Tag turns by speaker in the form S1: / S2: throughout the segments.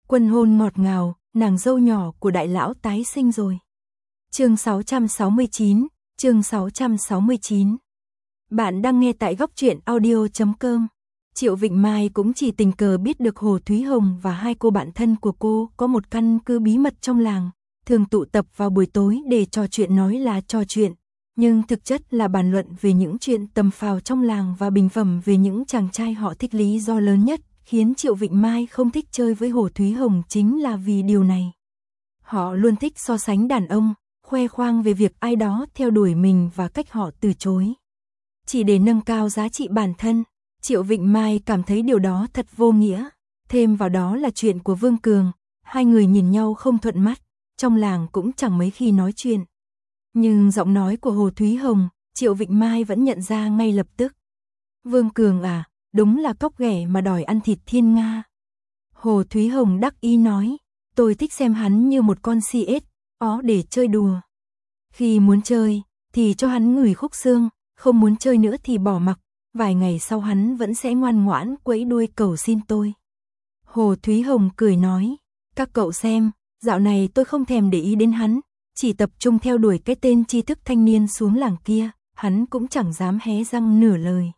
S1: Quân hôn ngọt ngào, nàng dâu nhỏ của đại lão tái sinh rồi. Chương 669, chương 669. Bạn đang nghe tại góc truyện audio.com. Triệu Vịnh Mai cũng chỉ tình cờ biết được Hồ Thúy Hồng và hai cô bạn thân của cô có một căn cứ bí mật trong làng, thường tụ tập vào buổi tối để trò chuyện, nói là trò chuyện, nhưng thực chất là bàn luận về những chuyện tầm phào trong làng và bình phẩm về những chàng trai họ thích. Lý do lớn nhất khiến Triệu Vịnh Mai không thích chơi với Hồ Thúy Hồng chính là vì điều này. Họ luôn thích so sánh đàn ông, khoe khoang về việc ai đó theo đuổi mình và cách họ từ chối. Chỉ để nâng cao giá trị bản thân, Triệu Vịnh Mai cảm thấy điều đó thật vô nghĩa. Thêm vào đó là chuyện của Vương Cường, hai người nhìn nhau không thuận mắt, trong làng cũng chẳng mấy khi nói chuyện. Nhưng giọng nói của Hồ Thúy Hồng, Triệu Vịnh Mai vẫn nhận ra ngay lập tức. Vương Cường à, đúng là cóc ghẻ mà đòi ăn thịt thiên nga. Hồ Thúy Hồng đắc ý nói, tôi thích xem hắn như một con CS, để chơi đùa. Khi muốn chơi, thì cho hắn ngửi khúc xương, không muốn chơi nữa thì bỏ mặc, vài ngày sau hắn vẫn sẽ ngoan ngoãn quẫy đuôi cầu xin tôi. Hồ Thúy Hồng cười nói, các cậu xem, dạo này tôi không thèm để ý đến hắn, chỉ tập trung theo đuổi cái tên tri thức thanh niên xuống làng kia, hắn cũng chẳng dám hé răng nửa lời.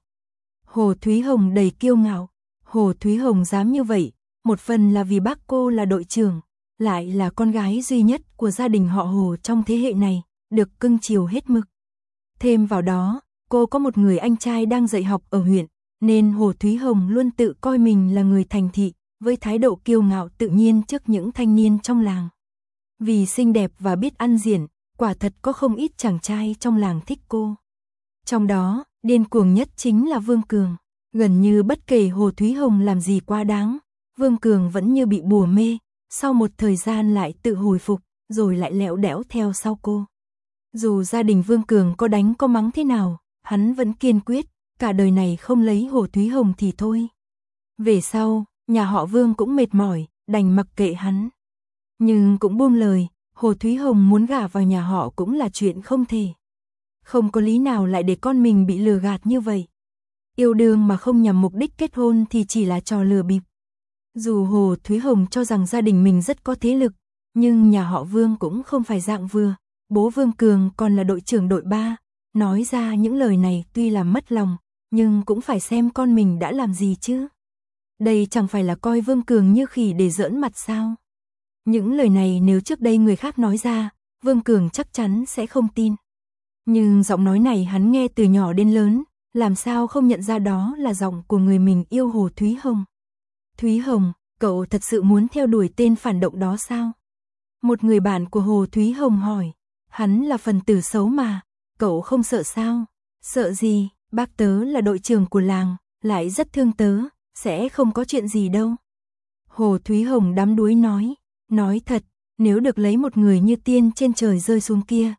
S1: Hồ Thúy Hồng đầy kiêu ngạo, Hồ Thúy Hồng dám như vậy, một phần là vì bác cô là đội trưởng, lại là con gái duy nhất của gia đình họ Hồ trong thế hệ này, được cưng chiều hết mực. Thêm vào đó, cô có một người anh trai đang dạy học ở huyện, nên Hồ Thúy Hồng luôn tự coi mình là người thành thị, với thái độ kiêu ngạo tự nhiên trước những thanh niên trong làng. Vì xinh đẹp và biết ăn diện, quả thật có không ít chàng trai trong làng thích cô. Trong đó, điên cuồng nhất chính là Vương Cường. Gần như bất kể Hồ Thúy Hồng làm gì quá đáng, Vương Cường vẫn như bị bùa mê, sau một thời gian lại tự hồi phục, rồi lại lẹo đẽo theo sau cô. Dù gia đình Vương Cường có đánh có mắng thế nào, hắn vẫn kiên quyết, cả đời này không lấy Hồ Thúy Hồng thì thôi. Về sau, nhà họ Vương cũng mệt mỏi, đành mặc kệ hắn. Nhưng cũng buông lời, Hồ Thúy Hồng muốn gả vào nhà họ cũng là chuyện không thể. Không có lý nào lại để con mình bị lừa gạt như vậy. Yêu đương mà không nhằm mục đích kết hôn thì chỉ là trò lừa bịp. Dù Hồ Thúy Hồng cho rằng gia đình mình rất có thế lực, nhưng nhà họ Vương cũng không phải dạng vừa. Bố Vương Cường còn là đội trưởng đội 3, nói ra những lời này tuy là mất lòng, nhưng cũng phải xem con mình đã làm gì chứ. Đây chẳng phải là coi Vương Cường như khỉ để giỡn mặt sao. Những lời này nếu trước đây người khác nói ra, Vương Cường chắc chắn sẽ không tin. Nhưng giọng nói này hắn nghe từ nhỏ đến lớn, làm sao không nhận ra đó là giọng của người mình yêu. Hồ Thúy Hồng. Thúy Hồng, cậu thật sự muốn theo đuổi tên phản động đó sao? Một người bạn của Hồ Thúy Hồng hỏi, hắn là phần tử xấu mà, cậu không sợ sao? Sợ gì, bác tớ là đội trưởng của làng, lại rất thương tớ, sẽ không có chuyện gì đâu. Hồ Thúy Hồng đắm đuối nói thật, nếu được lấy một người như tiên trên trời rơi xuống kia,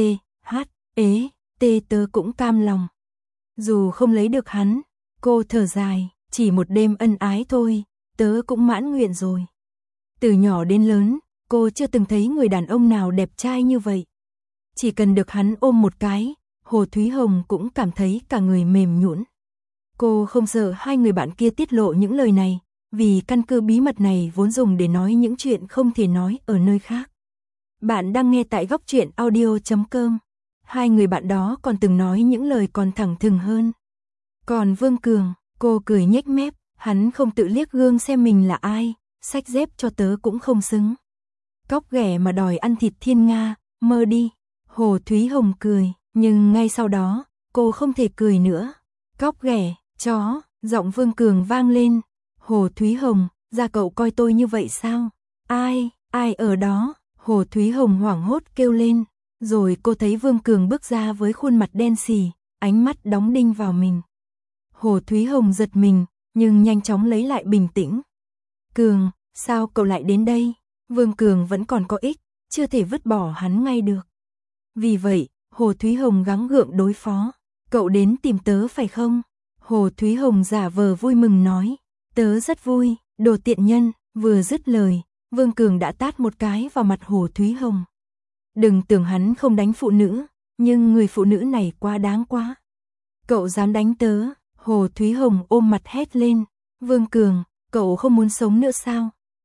S1: tớ cũng cam lòng. Dù không lấy được hắn, cô thở dài, chỉ một đêm ân ái thôi, tớ cũng mãn nguyện rồi. Từ nhỏ đến lớn, cô chưa từng thấy người đàn ông nào đẹp trai như vậy. Chỉ cần được hắn ôm một cái, Hồ Thúy Hồng cũng cảm thấy cả người mềm nhũn. Cô không sợ hai người bạn kia tiết lộ những lời này, vì căn cứ bí mật này vốn dùng để nói những chuyện không thể nói ở nơi khác. Bạn đang nghe tại góc truyện audio.com. Hai người bạn đó còn từng nói những lời còn thẳng thừng hơn. Còn Vương Cường, cô cười nhếch mép, hắn không tự liếc gương xem mình là ai, xách dép cho tớ cũng không xứng. Cóc ghẻ mà đòi ăn thịt thiên nga, mơ đi. Hồ Thúy Hồng cười, nhưng ngay sau đó, cô không thể cười nữa. Cóc ghẻ, chó, giọng Vương Cường vang lên. Hồ Thúy Hồng, ra cậu coi tôi như vậy sao? Ai ở đó? Hồ Thúy Hồng hoảng hốt kêu lên. Rồi cô thấy Vương Cường bước ra với khuôn mặt đen xì, ánh mắt đóng đinh vào mình. Hồ Thúy Hồng giật mình, nhưng nhanh chóng lấy lại bình tĩnh. Cường, sao cậu lại đến đây? Vương Cường vẫn còn có ích, chưa thể vứt bỏ hắn ngay được. Vì vậy, Hồ Thúy Hồng gắng gượng đối phó. Cậu đến tìm tớ phải không? Hồ Thúy Hồng giả vờ vui mừng nói. Tớ rất vui, đồ tiện nhân. Vừa dứt lời, Vương Cường đã tát một cái vào mặt Hồ Thúy Hồng. Đừng tưởng hắn không đánh phụ nữ, nhưng người phụ nữ này quá đáng quá. Cậu dám đánh tớ? Hồ Thúy Hồng ôm mặt hét lên. Vương Cường, cậu không muốn sống nữa sao?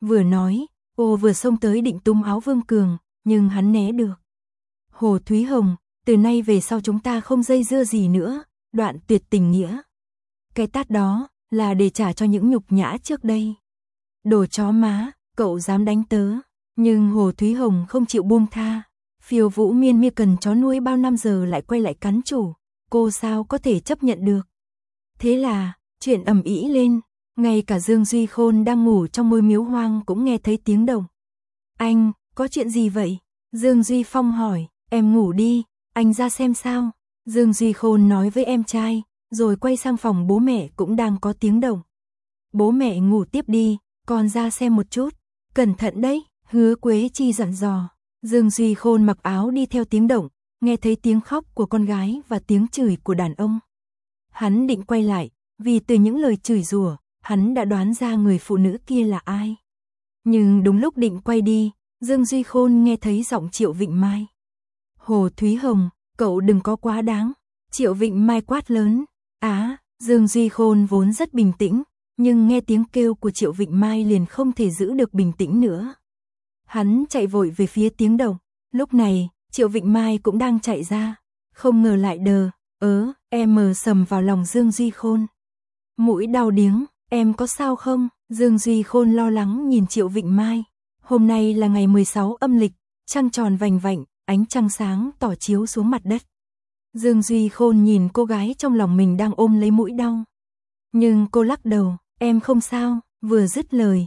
S1: Vừa nói, cô vừa xông tới định túm áo Vương Cường, nhưng hắn né được. Hồ Thúy Hồng, từ nay về sau chúng ta không dây dưa gì nữa, đoạn tuyệt tình nghĩa. Cái tát đó là để trả cho những nhục nhã trước đây. Đồ chó má, cậu dám đánh tớ. Nhưng Hồ Thúy Hồng không chịu buông tha. Phiêu Vũ Miên Miên cần chó nuôi bao năm giờ lại quay lại cắn chủ, cô sao có thể chấp nhận được. Thế là, chuyện ầm ĩ lên, ngay cả Dương Duy Khôn đang ngủ trong ngôi miếu hoang cũng nghe thấy tiếng động. Anh, có chuyện gì vậy? Dương Duy Phong hỏi, em ngủ đi, anh ra xem sao. Dương Duy Khôn nói với em trai, rồi quay sang phòng bố mẹ cũng đang có tiếng động. Bố mẹ ngủ tiếp đi, con ra xem một chút, cẩn thận đấy, Hứa Quế Chi dặn dò. Dương Duy Khôn mặc áo đi theo tiếng động, nghe thấy tiếng khóc của con gái và tiếng chửi của đàn ông. Hắn định quay lại, vì từ những lời chửi rủa, hắn đã đoán ra người phụ nữ kia là ai. Nhưng đúng lúc định quay đi, Dương Duy Khôn nghe thấy giọng Triệu Vịnh Mai. Hồ Thúy Hồng, cậu đừng có quá đáng. Triệu Vịnh Mai quát lớn. Dương Duy Khôn vốn rất bình tĩnh, nhưng nghe tiếng kêu của Triệu Vịnh Mai liền không thể giữ được bình tĩnh nữa. Hắn chạy vội về phía tiếng động. Lúc này, Triệu Vịnh Mai cũng đang chạy ra. Không ngờ lại em sầm vào lòng Dương Duy Khôn. Mũi đau điếng, em có sao không? Dương Duy Khôn lo lắng nhìn Triệu Vịnh Mai. Hôm nay là ngày 16 âm lịch, trăng tròn vành vạnh, ánh trăng sáng tỏ chiếu xuống mặt đất. Dương Duy Khôn nhìn cô gái trong lòng mình đang ôm lấy mũi đau. Nhưng cô lắc đầu, em không sao, vừa dứt lời,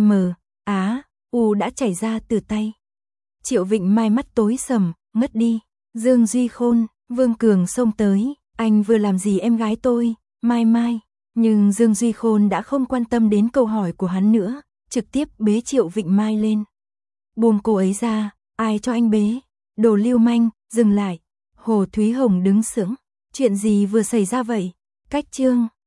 S1: đã chảy ra từ tay. Triệu Vịnh Mai mắt tối sầm, ngất đi. Dương Duy Khôn, Vương Cường xông tới, anh vừa làm gì em gái tôi, Mai. Nhưng Dương Duy Khôn đã không quan tâm đến câu hỏi của hắn nữa, trực tiếp bế Triệu Vịnh Mai lên. Buông cô ấy ra, ai cho anh bế? Đồ lưu manh, dừng lại. Hồ Thúy Hồng đứng sững, chuyện gì vừa xảy ra vậy? Cách chương